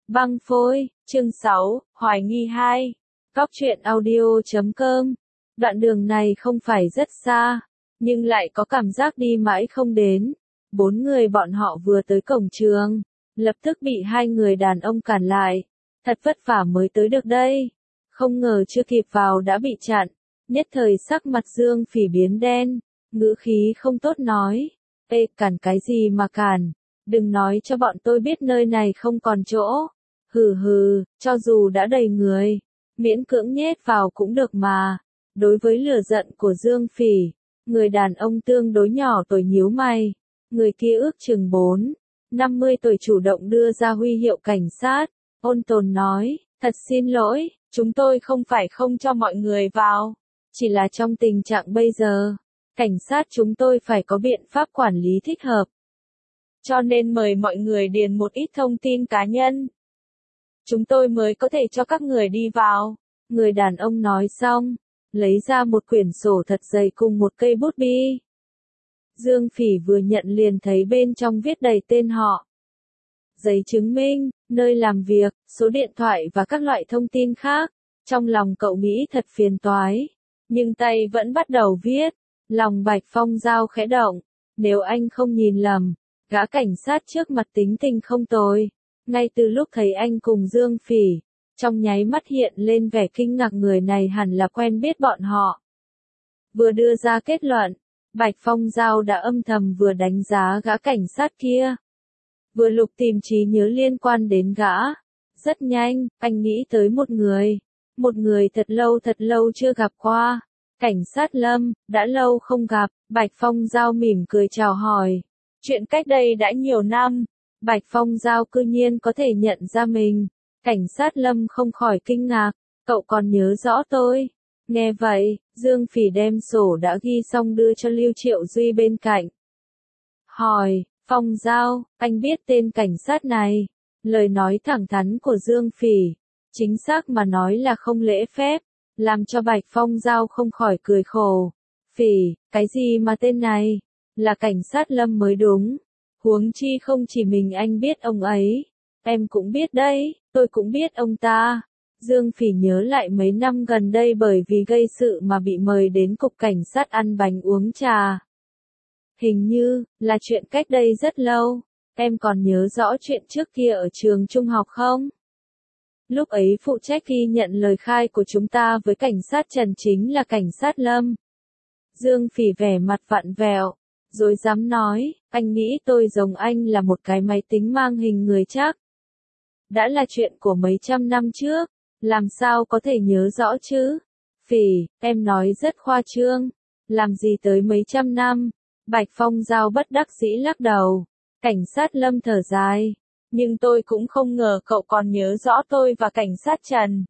Băng phôi, chương 6, hoài nghi 2. Cóc truyện audio.com. Đoạn đường này không phải rất xa, nhưng lại có cảm giác đi mãi không đến. 4 người bọn họ vừa tới cổng trường, lập tức bị 2 người đàn ông cản lại. Thật vất vả mới tới được đây. Không ngờ chưa kịp vào đã bị chặn. Nhất thời sắc mặt Dương Phỉ biến đen, ngữ khí không tốt nói. Ê, cản cái gì mà cản? Đừng nói cho bọn tôi biết nơi này không còn chỗ. Hừ hừ, cho dù đã đầy người, miễn cưỡng nhét vào cũng được mà. Đối với lửa giận của Dương Phỉ, người đàn ông tương đối nhỏ tuổi nhíu mày. Người kia ước chừng 50 tuổi chủ động đưa ra huy hiệu cảnh sát. Ôn tồn nói, thật xin lỗi, chúng tôi không phải không cho mọi người vào. Chỉ là trong tình trạng bây giờ, cảnh sát chúng tôi phải có biện pháp quản lý thích hợp. Cho nên mời mọi người điền một ít thông tin cá nhân. Chúng tôi mới có thể cho các người đi vào. Người đàn ông nói xong, lấy ra một quyển sổ thật dày cùng một cây bút bi. Dương Phỉ vừa nhận liền thấy bên trong viết đầy tên họ, giấy chứng minh, nơi làm việc, số điện thoại và các loại thông tin khác. Trong lòng cậu nghĩ thật phiền toái, nhưng tay vẫn bắt đầu viết. Lòng Bạch Phong Giao khẽ động, nếu anh không nhìn lầm, gã cảnh sát trước mặt tính tình không tồi. Ngay từ lúc thấy anh cùng Dương Phỉ, trong nháy mắt hiện lên vẻ kinh ngạc, người này hẳn là quen biết bọn họ. Vừa đưa ra kết luận, Bạch Phong Giao đã âm thầm vừa đánh giá gã cảnh sát kia, vừa lục tìm trí nhớ liên quan đến gã. Rất nhanh, anh nghĩ tới một người thật lâu chưa gặp qua. Cảnh sát Lâm, đã lâu không gặp. Bạch Phong Giao mỉm cười chào hỏi. Chuyện cách đây đã nhiều năm. Bạch Phong Giao cư nhiên có thể nhận ra mình. Cảnh sát Lâm không khỏi kinh ngạc. Cậu còn nhớ rõ tôi? Nghe vậy, Dương Phỉ đem sổ đã ghi xong đưa cho Lưu Triệu Duy bên cạnh. Hỏi, Phong Giao, anh biết tên cảnh sát này? Lời nói thẳng thắn của Dương Phỉ, chính xác mà nói là không lễ phép, làm cho Bạch Phong Giao không khỏi cười khổ. Phỉ, cái gì mà tên này? Là cảnh sát Lâm mới đúng. Huống chi không chỉ mình anh biết ông ấy. Em cũng biết đấy, tôi cũng biết ông ta. Dương Phỉ nhớ lại mấy năm gần đây bởi vì gây sự mà bị mời đến cục cảnh sát ăn bánh uống trà. Hình như, là chuyện cách đây rất lâu. Em còn nhớ rõ chuyện trước kia ở trường trung học không? Lúc ấy phụ trách ghi nhận lời khai của chúng ta với cảnh sát Trần chính là cảnh sát Lâm. Dương Phỉ vẻ mặt vặn vẹo, rồi dám nói, anh nghĩ tôi giống anh là một cái máy tính mang hình người chắc. Đã là chuyện của mấy trăm năm trước, làm sao có thể nhớ rõ chứ? Phỉ, em nói rất khoa trương, làm gì tới mấy trăm năm? Bạch Phong Giao bất đắc dĩ lắc đầu. Cảnh sát Lâm thở dài. Nhưng tôi cũng không ngờ cậu còn nhớ rõ tôi và cảnh sát Trần.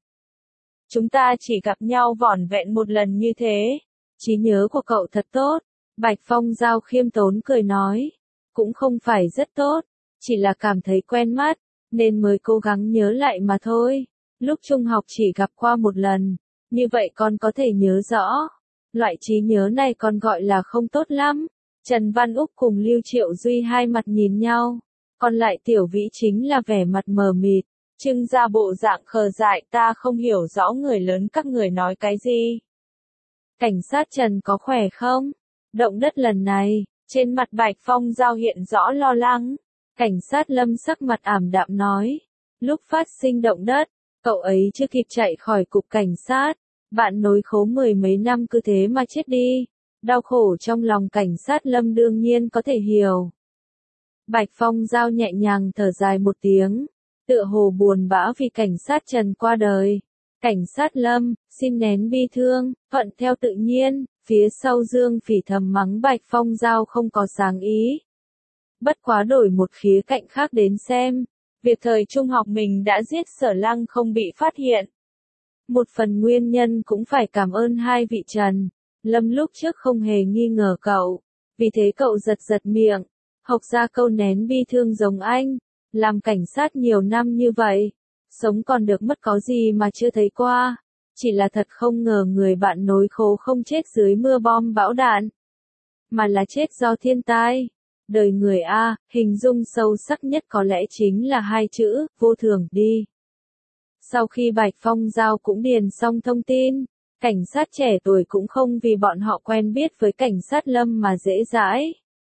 Chúng ta chỉ gặp nhau vỏn vẹn một lần như thế. Trí nhớ của cậu thật tốt. Bạch Phong Giao khiêm tốn cười nói. Cũng không phải rất tốt, chỉ là cảm thấy quen mắt, nên mới cố gắng nhớ lại mà thôi. Lúc trung học chỉ gặp qua một lần, như vậy con có thể nhớ rõ. Loại trí nhớ này còn gọi là không tốt lắm. Trần Văn Úc cùng Lưu Triệu Duy hai mặt nhìn nhau. Còn lại Tiểu Vĩ chính là vẻ mặt mờ mịt, trưng ra bộ dạng khờ dại, ta không hiểu rõ người lớn các người nói cái gì. Cảnh sát Trần có khỏe không? Động đất lần này, trên mặt Bạch Phong Giao hiện rõ lo lắng. Cảnh sát Lâm sắc mặt ảm đạm nói, lúc phát sinh động đất, cậu ấy chưa kịp chạy khỏi cục cảnh sát, bạn nối khố 10 mấy năm cứ thế mà chết đi. Đau khổ trong lòng cảnh sát Lâm đương nhiên có thể hiểu. Bạch Phong Giao nhẹ nhàng thở dài một tiếng, tựa hồ buồn bã vì cảnh sát Trần qua đời. Cảnh sát Lâm, xin nén bi thương, thuận theo tự nhiên. Phía sau Dương Phỉ thầm mắng Bạch Phong Giao không có sáng ý. Bất quá đổi một khía cạnh khác đến xem, việc thời trung học mình đã giết Sở Lăng không bị phát hiện. Một phần nguyên nhân cũng phải cảm ơn 2 vị Trần, Lâm lúc trước không hề nghi ngờ cậu, vì thế cậu giật miệng, học ra câu nén bi thương giống anh. Làm cảnh sát nhiều năm như vậy, sống còn được mất có gì mà chưa thấy qua. Chỉ là thật không ngờ người bạn nối khố không chết dưới mưa bom bão đạn, mà là chết do thiên tai. Đời người A, hình dung sâu sắc nhất có lẽ chính là hai chữ, vô thường đi. Sau khi Bạch Phong Giao cũng điền xong thông tin, cảnh sát trẻ tuổi cũng không vì bọn họ quen biết với cảnh sát Lâm mà dễ dãi.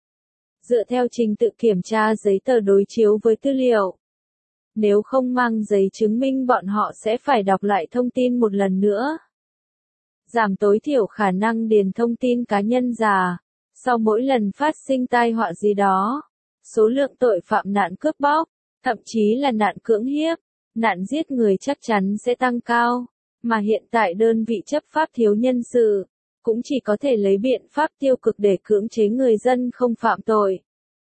Dựa theo trình tự kiểm tra giấy tờ đối chiếu với tư liệu. Nếu không mang giấy chứng minh bọn họ sẽ phải đọc lại thông tin một lần nữa. Giảm tối thiểu khả năng điền thông tin cá nhân giả. Sau mỗi lần phát sinh tai họa gì đó, số lượng tội phạm nạn cướp bóc, thậm chí là nạn cưỡng hiếp, nạn giết người chắc chắn sẽ tăng cao. Mà hiện tại đơn vị chấp pháp thiếu nhân sự, cũng chỉ có thể lấy biện pháp tiêu cực để cưỡng chế người dân không phạm tội.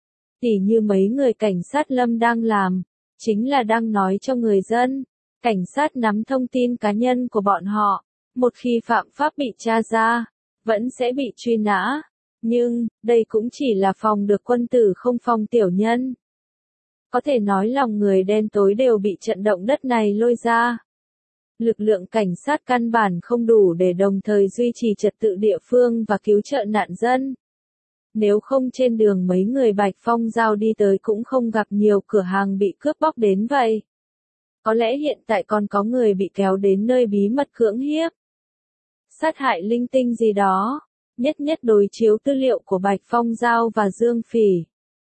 Tỉ như mấy người cảnh sát Lâm đang làm, chính là đang nói cho người dân, cảnh sát nắm thông tin cá nhân của bọn họ, một khi phạm pháp bị tra ra, vẫn sẽ bị truy nã. Nhưng, đây cũng chỉ là phòng được quân tử không phòng tiểu nhân. Có thể nói lòng người đen tối đều bị trận động đất này lôi ra. Lực lượng cảnh sát căn bản không đủ để đồng thời duy trì trật tự địa phương và cứu trợ nạn dân. Nếu không trên đường mấy người Bạch Phong Giao đi tới cũng không gặp nhiều cửa hàng bị cướp bóc đến vậy. Có lẽ hiện tại còn có người bị kéo đến nơi bí mật cưỡng hiếp, sát hại linh tinh gì đó. Nhất đối chiếu tư liệu của Bạch Phong Giao và Dương Phỉ.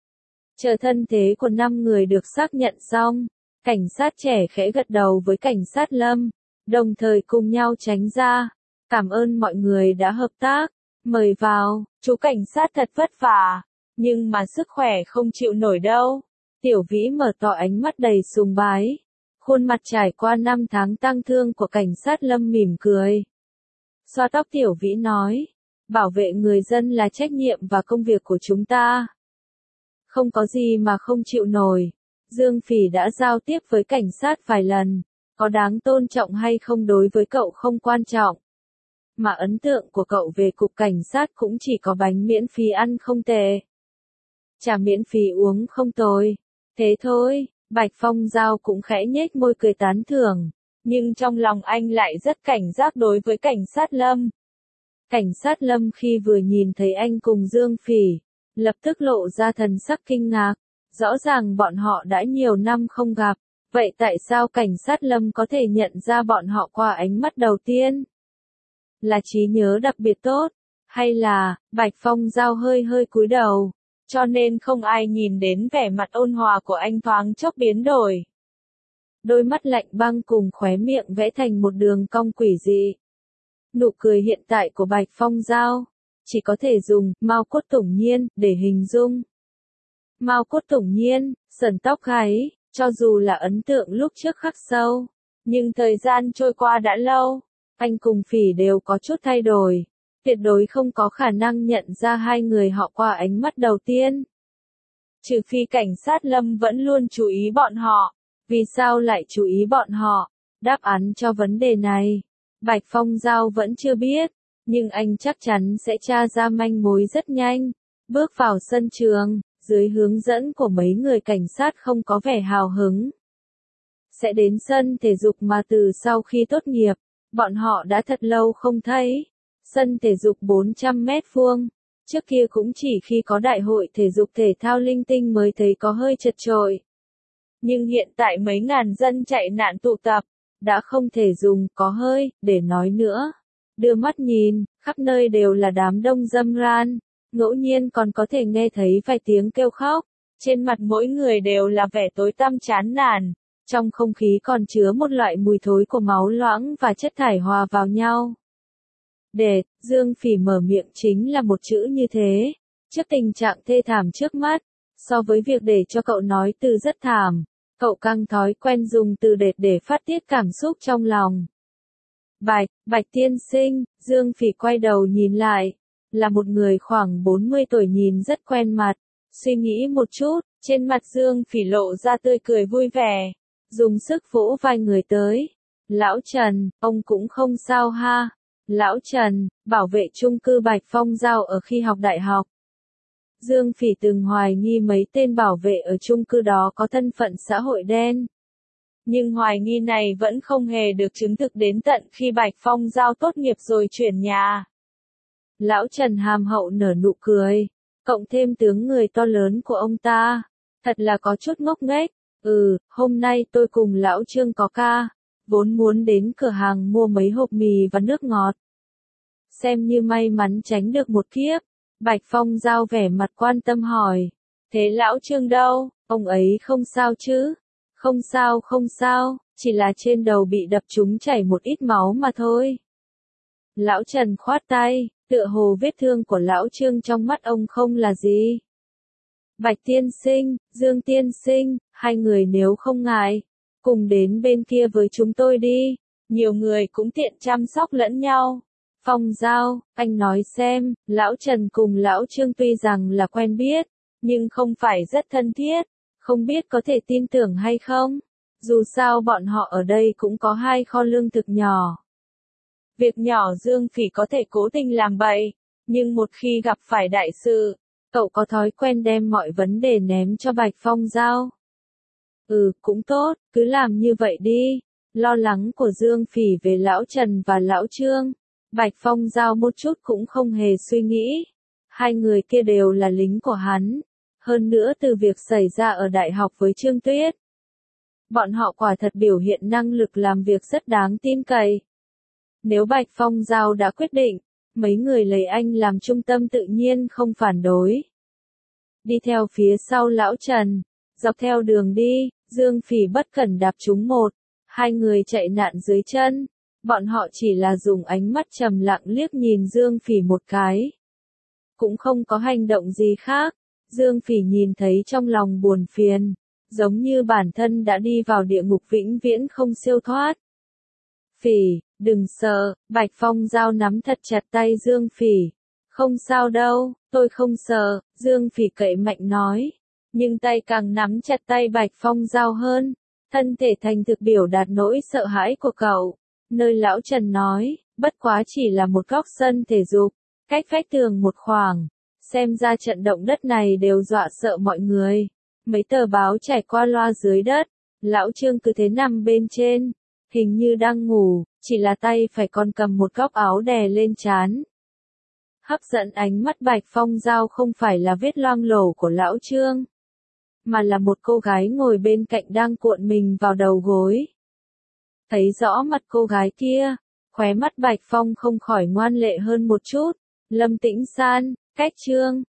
Chờ thân thế của 5 người được xác nhận xong, cảnh sát trẻ khẽ gật đầu với cảnh sát Lâm, đồng thời cùng nhau tránh ra. Cảm ơn mọi người đã hợp tác, mời vào, chú cảnh sát thật vất vả, nhưng mà sức khỏe không chịu nổi đâu. Tiểu Vĩ mở to ánh mắt đầy sùng bái, khuôn mặt trải qua 5 tháng tang thương của cảnh sát Lâm mỉm cười. Xoa tóc Tiểu Vĩ nói. Bảo vệ người dân là trách nhiệm và công việc của chúng ta. Không có gì mà không chịu nổi. Dương Phỉ đã giao tiếp với cảnh sát vài lần, có đáng tôn trọng hay không đối với cậu không quan trọng. Mà ấn tượng của cậu về cục cảnh sát cũng chỉ có bánh miễn phí ăn không tệ. Trà miễn phí uống không tồi. Thế thôi, Bạch Phong Giao cũng khẽ nhếch môi cười tán thưởng, nhưng trong lòng anh lại rất cảnh giác đối với cảnh sát Lâm. Cảnh sát Lâm khi vừa nhìn thấy anh cùng Dương Phỉ, lập tức lộ ra thần sắc kinh ngạc, rõ ràng bọn họ đã nhiều năm không gặp, vậy tại sao cảnh sát Lâm có thể nhận ra bọn họ qua ánh mắt đầu tiên? Là trí nhớ đặc biệt tốt, hay là, Bạch Phong Giao hơi cúi đầu, cho nên không ai nhìn đến vẻ mặt ôn hòa của anh thoáng chốc biến đổi. Đôi mắt lạnh băng cùng khóe miệng vẽ thành một đường cong quỷ dị. Nụ cười hiện tại của Bạch Phong Giao, chỉ có thể dùng Mao cốt tủng nhiên để hình dung. Mao cốt tủng nhiên, sờn tóc gáy, cho dù là ấn tượng lúc trước khắc sâu, nhưng thời gian trôi qua đã lâu, anh cùng Phỉ đều có chút thay đổi, tuyệt đối không có khả năng nhận ra hai người họ qua ánh mắt đầu tiên. Trừ phi cảnh sát Lâm vẫn luôn chú ý bọn họ, vì sao lại chú ý bọn họ? Đáp án cho vấn đề này, Bạch Phong Giao vẫn chưa biết, nhưng anh chắc chắn sẽ tra ra manh mối rất nhanh. Bước vào sân trường, dưới hướng dẫn của mấy người cảnh sát không có vẻ hào hứng. Sẽ đến sân thể dục mà từ sau khi tốt nghiệp, bọn họ đã thật lâu không thấy. Sân thể dục 400 mét vuông, trước kia cũng chỉ khi có đại hội thể dục thể thao linh tinh mới thấy có hơi chật chội. Nhưng hiện tại mấy ngàn dân chạy nạn tụ tập, đã không thể dùng có hơi để nói nữa. Đưa mắt nhìn, khắp nơi đều là đám đông râm ran, ngẫu nhiên còn có thể nghe thấy vài tiếng kêu khóc. Trên mặt mỗi người đều là vẻ tối tăm chán nản, trong không khí còn chứa một loại mùi thối của máu loãng và chất thải hòa vào nhau. Để, Dương Phỉ mở miệng chính là một chữ như thế. Trước tình trạng thê thảm trước mắt, so với việc để cho cậu nói từ rất thảm, cậu càng thói quen dùng từ đệt để phát tiết cảm xúc trong lòng. Bạch tiên sinh, Dương Phỉ quay đầu nhìn lại, là một người khoảng 40 tuổi nhìn rất quen mặt. Suy nghĩ một chút, trên mặt Dương Phỉ lộ ra tươi cười vui vẻ, dùng sức vỗ vai người tới. Lão Trần, ông cũng không sao ha. Lão Trần, bảo vệ chung cư Bạch Phong Giao ở khi học đại học. Dương Phỉ từng hoài nghi mấy tên bảo vệ ở chung cư đó có thân phận xã hội đen. Nhưng hoài nghi này vẫn không hề được chứng thực đến tận khi Bạch Phong Giao tốt nghiệp rồi chuyển nhà. Lão Trần hàm hậu nở nụ cười. cộng thêm tướng người to lớn của ông ta, thật là có chút ngốc nghếch. Hôm nay tôi cùng lão Trương có ca, vốn muốn đến cửa hàng mua mấy hộp mì và nước ngọt. Xem như may mắn tránh được một kiếp. Bạch Phong Dao vẻ mặt quan tâm hỏi. Thế lão Trương đâu, ông ấy không sao chứ? Không sao không sao, chỉ là trên đầu bị đập trúng chảy một ít máu mà thôi. Lão Trần khoát tay, tựa hồ vết thương của lão Trương trong mắt ông không là gì. Bạch tiên sinh, Dương tiên sinh, hai người nếu không ngại, cùng đến bên kia với chúng tôi đi, nhiều người cũng tiện chăm sóc lẫn nhau. Phong Dao, anh nói xem, lão Trần cùng lão Trương tuy rằng là quen biết, nhưng không phải rất thân thiết, không biết có thể tin tưởng hay không. Dù sao bọn họ ở đây cũng có hai kho lương thực nhỏ. Việc nhỏ Dương Phỉ có thể cố tình làm bậy, nhưng một khi gặp phải đại sự, cậu có thói quen đem mọi vấn đề ném cho Bạch Phong Dao. Cũng tốt, cứ làm như vậy đi. Lo lắng của Dương Phỉ về lão Trần và lão Trương, Bạch Phong Dao một chút cũng không hề suy nghĩ. Hai người kia đều là lính của hắn. Hơn nữa từ việc xảy ra ở đại học với Trương Tuyết, bọn họ quả thật biểu hiện năng lực làm việc rất đáng tin cậy. Nếu Bạch Phong Dao đã quyết định, mấy người lấy anh làm trung tâm tự nhiên không phản đối. Đi theo phía sau lão Trần, dọc theo đường đi, Dương Phỉ bất cẩn đạp trúng hai người chạy nạn dưới chân. Bọn họ chỉ là dùng ánh mắt trầm lặng liếc nhìn Dương Phỉ một cái. Cũng không có hành động gì khác. Dương Phỉ nhìn thấy trong lòng buồn phiền, giống như bản thân đã đi vào địa ngục vĩnh viễn không siêu thoát. Phỉ, đừng sợ, Bạch Phong Dao nắm thật chặt tay Dương Phỉ. Không sao đâu, tôi không sợ, Dương Phỉ cậy mạnh nói. Nhưng tay càng nắm chặt tay Bạch Phong Dao hơn, thân thể thành thực biểu đạt nỗi sợ hãi của cậu. Nơi lão Trần nói, bất quá chỉ là một góc sân thể dục, cách vách tường một khoảng. Xem ra trận động đất này đều dọa sợ mọi người. Mấy tờ báo trải qua loa dưới đất, lão Trương cứ thế nằm bên trên, hình như đang ngủ, chỉ là tay phải còn cầm một góc áo đè lên trán. Hấp dẫn ánh mắt Bạch Phong Dao không phải là vết loang lổ của lão Trương, mà là một cô gái ngồi bên cạnh đang cuộn mình vào đầu gối. Thấy rõ mặt cô gái kia, khóe mắt Bạch Phong không khỏi ngoan lệ hơn một chút. Lâm Tĩnh San, cách Trương,